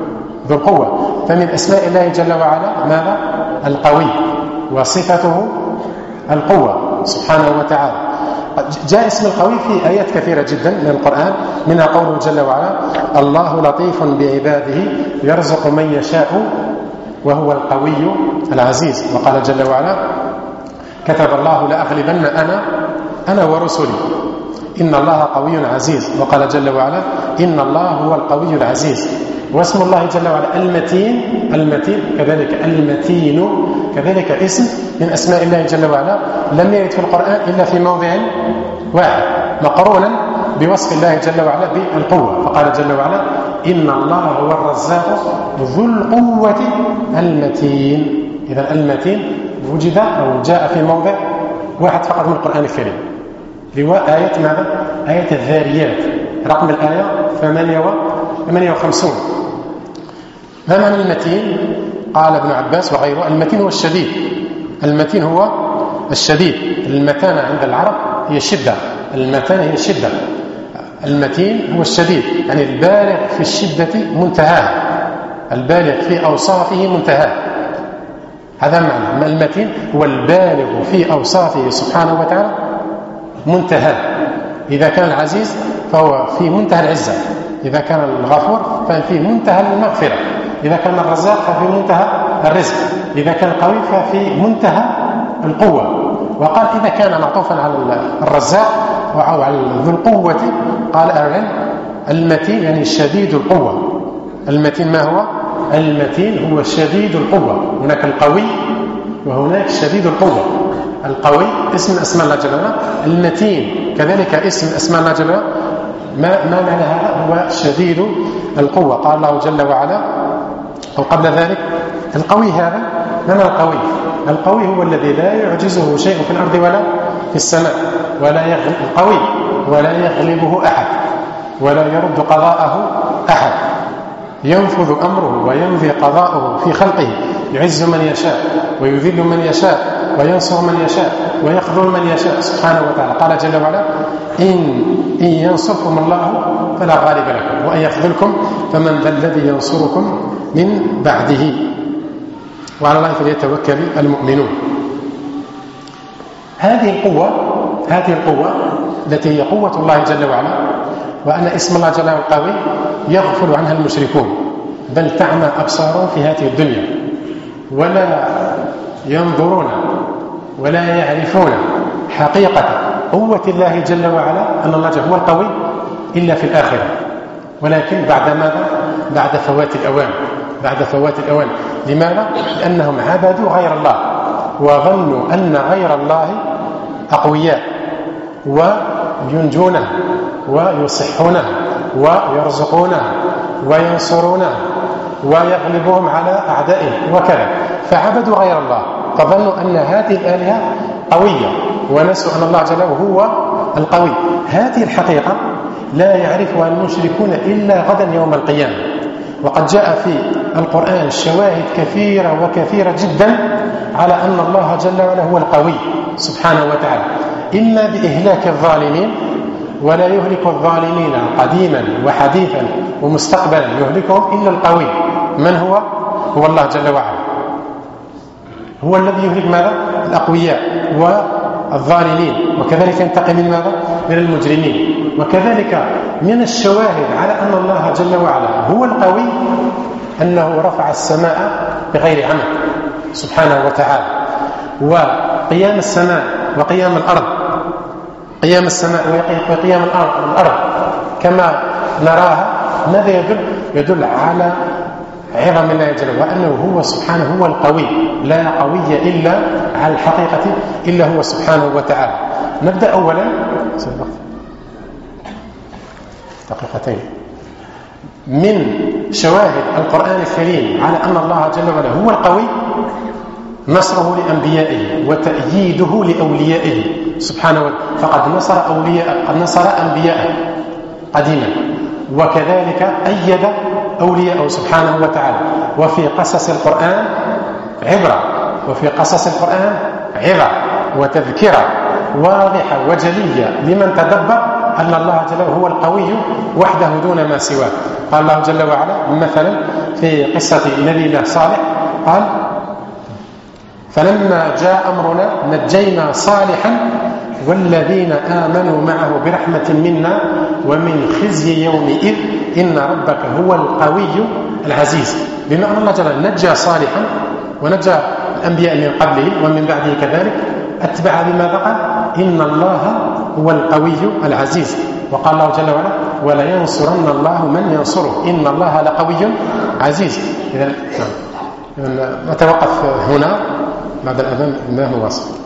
فمن أسماء الله جل وعلا ماذا؟ القوي وصفته القوة سبحانه وتعالى. جاء اسم القوي في آيات كثيرة جدا من القرآن منها قوله جل وعلا الله لطيف بعباده يرزق من يشاء وهو القوي العزيز. وقال جل وعلا كتب الله لأغلبن أنا ورسلي إن الله قوي عزيز. وقال جل وعلا إن الله هو القوي العزيز. واسم الله جل وعلا المتين كذلك المتين كذلك اسم من أسماء الله جل وعلا لم يرد في القرآن إلا في موضع واحد مقرونا بوصف الله جل وعلا بالقوة. فقال جل وعلا إن الله هو الرزاق ذو القوة المتين. إذا المتين وجد أو جاء في موضع واحد فقط من القرآن الكريم لواء آية ماذا؟ آية الذاريات رقم الآية 58. ما معنى المتين؟ قال ابن عباس وغيره المتين هو الشديد. المتين هو الشديد. المتانة عند العرب هي الشدة. المتانة هي الشدة. المتين هو الشديد يعني البالغ في الشدة منتهاه البالغ في أوصافه منتهاه. هذا معنى المتين هو البالغ في أوصافه سبحانه وتعالى منتهاه. إذا كان العزيز فهو في منتهى العزة. إذا كان الغفور ففي منتهى المغفرة. إذا كان الرزاق ففي منتهى الرزق. إذا كان القوي ففي منتهى القوة. وقال إذا كان معطوفا على الرزاق أو على ذو القوة قال أهل المتين يعني شديد القوة. المتين ما هو؟ المتين هو شديد القوة. هناك القوي وهناك شديد القوة. القوي اسم أسماء الله جل وعلا. المتين كذلك اسم أسماء الله جل وعلا. ما معنى هذا؟ هو شديد القوة. قال الله جل وعلا أو قبل ذلك القوي هذا من القوي؟ القوي هو الذي لا يعجزه شيء في الأرض ولا في السماء القوي ولا يغلبه أحد ولا يرد قضاءه أحد. ينفذ أمره ويمضي قضاءه في خلقه يعز من يشاء ويذل من يشاء وينصر من يشاء ويخذل من يشاء سبحانه وتعالى. قال جل وعلا: إن ينصركم الله فلا غالب لكم وإن يخذلكم فمن ذا الذي ينصركم من بعده وعلى الله فليتوكل المؤمنون. هذه القوة التي هي قوة الله جل وعلا، وأن اسم الله جل وعلا القوي يغفل عنها المشركون، بل تعمى أبصارهم في هذه الدنيا ولا ينظرون ولا يعرفون حقيقة قوة الله جل وعلا أن الله هو القوي إلا في الآخرة، ولكن بعد ماذا؟ بعد فوات الأوان. لماذا؟ لأنهم عبدوا غير الله وظنوا أن غير الله أقوياء وينجونه ويصحونه ويرزقونه وينصرونه ويغلبهم على أعدائهم وكذا، فعبدوا غير الله فظنوا أن هذه الآلهة قوية ونسوا أن الله جل وعلا هو القوي. هذه الحقيقة لا يعرفها المشركون إلا غدا يوم القيامة، وقد جاء في القرآن شواهد كثيرة جدا على أن الله جل وعلا هو القوي سبحانه وتعالى، إما بإهلاك الظالمين، ولا يهلك الظالمين قديما وحديثا ومستقبلا، يهلكهم إلا القوي. من هو الله جل وعلا، هو الذي يهلك ماذا؟ الأقوياء والظالمين، وكذلك ينتقم من ماذا؟ من المجرمين. وكذلك من الشواهد على أن الله جل وعلا هو القوي أنه رفع السماء بغير عمد سبحانه وتعالى، وقيام السماء وقيام الأرض، قيام السماء وقيام الأرض كما نراها، ماذا يدل على عظم الله جل وعلا، وأنه هو سبحانه هو القوي، لا قوي إلا على الحقيقة إلا هو سبحانه وتعالى. نبدأ أولا دقيقتين من شواهد القرآن الكريم على أن الله جل وعلا هو القوي: نصره لأنبيائه وتأييده لأوليائه سبحانه وتعالى، فقد نصر أنبياءه قديما، وكذلك أيد أولياءه سبحانه وتعالى. وفي قصص القرآن عظة وتذكرة واضحة وجلية لمن تدبر أن الله جل وعلا هو القوي وحده دون ما سواه. قال الله جل وعلا مثلا في قصة نبي الله صالح قال: فلما جاء أمرنا نجينا صالحا والذين آمنوا معه برحمة منا ومن خزي يومئذ إن ربك هو القوي العزيز. بما أن الله جل وعلا نجى صالحا ونجى الأنبياء من قبله ومن بعده كذلك، أتبع بماذا قال: إن الله هو القوي العزيز. وقال الله جل وعلا: ولا ينصرن الله من ينصره إن الله لقوي عزيز. إذن نتوقف هنا بعد الأذان ما هو واصل.